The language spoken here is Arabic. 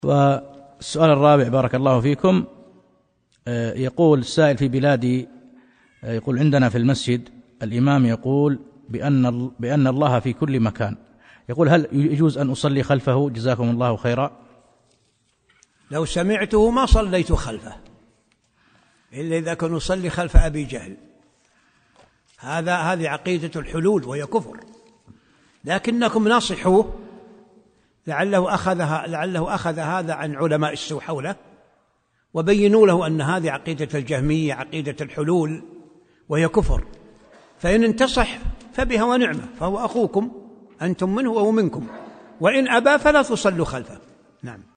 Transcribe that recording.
والسؤال الرابع بارك الله فيكم، يقول السائل في بلادي، يقول عندنا في المسجد الإمام يقول بأن الله في كل مكان، يقول هل يجوز أن أصلي خلفه؟ جزاكم الله خيرا. لو سمعته ما صليت خلفه إلا إذا كان يصلي خلف أبي جهل، هذه عقيدة الحلول وهي كفر، لكنكم نصحوه لعله أخذ هذا عن علماء السوء حوله، وبينوا له أن هذه عقيدة الجهمية عقيدة الحلول وهي كفر، فإن انتصح فبها ونعمة، فهو أخوكم، أنتم منه وهو منكم، وإن أبى فلا تصلوا خلفه. نعم.